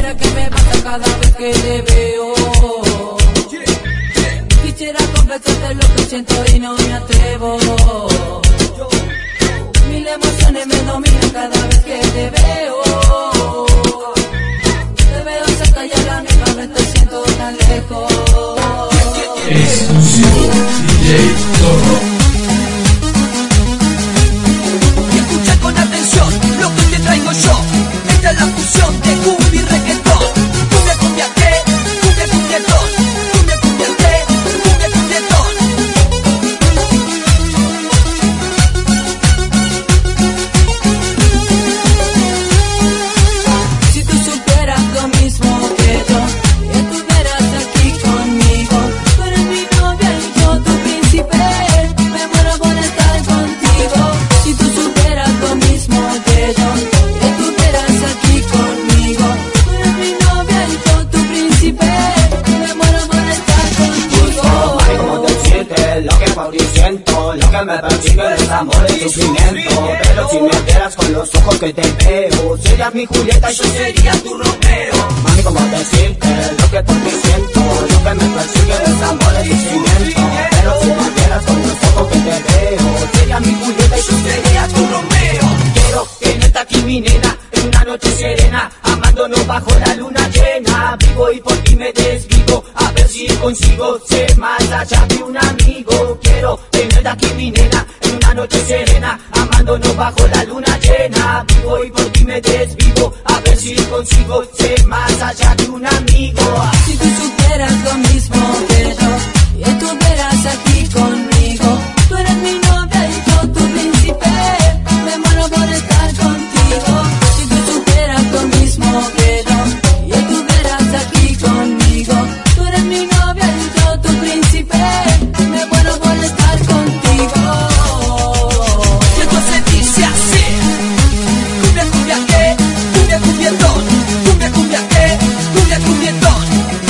Mira que me mata cada vez que te veo. Quisiera confesarte lo que siento y no me atrevo. Mil emociones me dominan cada vez que te veo. Te veo cerca y a la misma vez te siento tan lejos. Exclusivo DJ Zorro. Escucha con atención lo que te traigo yo. Esta es la fusión de cumbia y reggaetón. Cumbia, cumbia, ¿qué? Cumbia, cumbietón. Cumbia, cumbia, ¿qué? Cumbia, cumbietón. Si tú supieras lo mismo que yo, y estuvieras aquí conmigo. Tú eres mi novia y yo tu príncipe. Me muero por estar contigo. Si tú supieras lo mismo que yo, y estuvieras aquí conmigo. Tú eres mi novia y yo tu príncipe. Me muero por estar contigo. Ay, como decirte lo que por ti siento, lo que me persigue es amor y sufrimiento. Pero si me vieras con los ojos que te veo, serías mi Julieta y yo sería tu Romeo. Mami, como decirte lo que por ti siento, lo que me persigue es amor y sufrimiento. Pero si me vieras con los ojos que te veo, serías mi Julieta y yo sería tu Romeo. Quiero tenerte aquí mi nena, en una noche serena, amándonos bajo la luna llena. Vivo y por ti me desvivo, a ver si consigo ser más allá de un amigo. Quiero tenerte aquí mi nena, en una noche serena, amándonos bajo la luna llena. Vivo y por ti me desvivo, a ver si consigo ser más allá de un amigo. Si tú supieras lo mismo que yo, y estuvieras aquí conmigo. Tú eres mi novia y yo tu príncipe. Me muero por estar contigo. Si tú supieras lo mismo que yo, y estuvieras aquí conmigo. Tú eres mi novia y yo tu príncipe. Me muero por estar contigo. Y esto se dice así. Cumbia, cumbia, ¿qué? Cumbia, cumbietón. Cumbia, cumbia, ¿qué? Cumbia, cumbietón.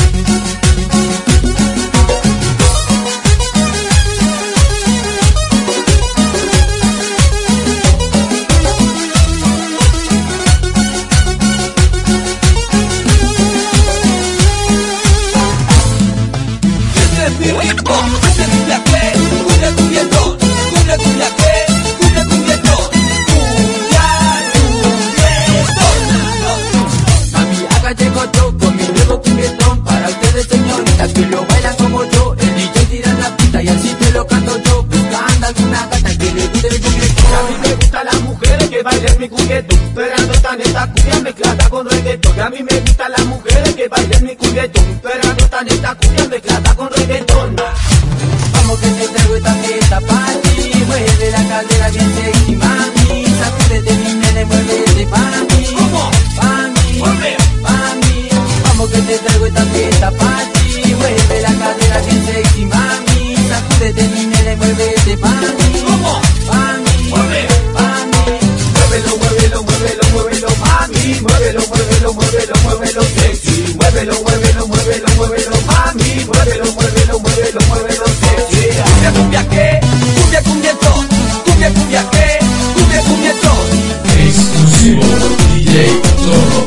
Este es mi ritmo. Cumbia, cumbia, ¿qué? Cumbia, cumbietón. Cumbia, cumbia, ¿qué? Cumbia, cumbietón. Cumbia, cumbietón. Mami, acá llego yo con mi nuevo cumbietón para ustedes, señoritas, que lo bailan como yo. El DJ tira la pista y así te lo canto yo, buscando alguna gata que le guste mi cumbietón. A mí me gustan las mujeres que bailen mi cumbietón, esperando tan esta cumbia mezclada con reggaetón. Y a mí me gustan las mujeres que bailen mi cumbietón, esperando tan esta cumbia mezclada con reggaetón. Vamos que te traigo esta fiesta para ti. Mueve la cadera bien sexy, mami. Sacúdete mi nene, muévete para mí. ¿Cómo? Pa' mí, Mueve. pa' mí. Vamos que te traigo esta fiesta para ti. Mueve la cadera bien sexy, mami. Sacúdete mi nene, muévete para mí. ¿Cómo? Pa' mí, Mueve. pa' mí. Muévelo, muévelo, muévelo, muévelo, mami. Muévelo, muévelo, muévelo, muévelo, sexy. Muévelo, muévelo, muévelo, muévelo, mami. Muévelo, muévelo, muévelo, muévelo, sexy. Cumbia, cumbia, ¿qué? Cumbia, cumbietón. Cumbia, cumbia, ¿qué? Cumbia, cumbietón. Exclusivo DJ Zorro.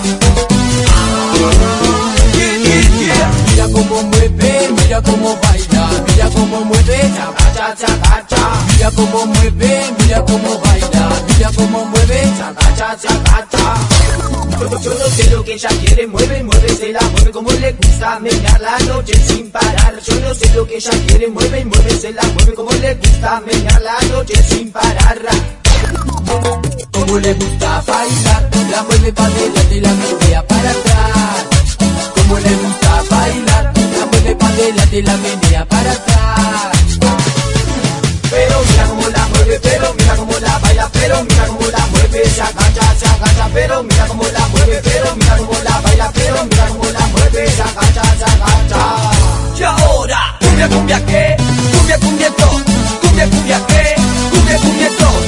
Yeah, yeah, yeah. Mira cómo mueve, mira cómo baila, mira cómo mueve, chaca, chaca, chaca. Mira cómo mueve, mira cómo baila, mira cómo mueve, chaca, chaca, chaca. Yo no sé lo que ella quiere, mueve, mueve, se la mueve como le gusta, menear la noche sin parar. Yo no sé lo que ella quiere, mueve, mueve, se la mueve como le gusta, menear la noche sin parar. Como le gusta bailar, la mueve para adelante y la menea para atrás. Como le gusta bailar, la mueve para adelante y la menea para atrás. Pero mira cómo la mueve, pero mira cómo la baila, pero mira cómo la mueve, se agacha, pero mira cómo la mueve, pero mira cómo la baila, pero mira cómo la mueve, se agacha. Y ahora, cumbia, cumbia, ¿qué? Cumbia, cumbietón. Cumbia, cumbia, ¿qué? Cumbia, cumbietón.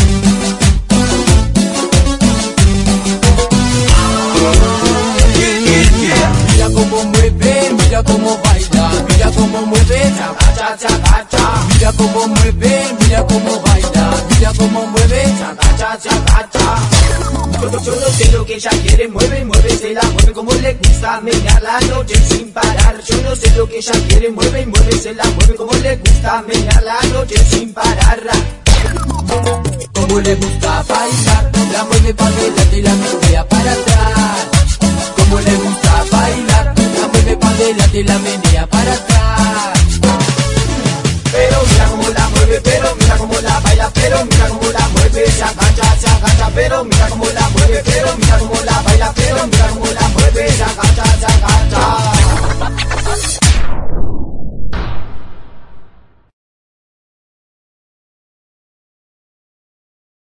Yeah, yeah, yeah. Mira cómo mueve, mira cómo baila, mira cómo mueve, chaca, chaca, chaca. Mira cómo mueve, mira cómo baila, mira cómo mueve, se agacha, se agacha. Yo no sé lo que ella quiere, mueve, mueve, se la mueve como le gusta, menear la noche sin parar. Yo no sé lo que ella quiere, mueve, mueve, se la mueve como le gusta, menear la noche sin parar. como le gusta bailar, la mueve para adelante y la menea para atrás. Como le gusta bailar, la mueve para adelante y la menea para atrás. Pero mira cómo la mueve, pero mira cómo la baila, pero mira cómo la mueve, se agacha, pero mira cómo la mueve, pero mira cómo la baila, pero mira cómo la mueve, se agacha,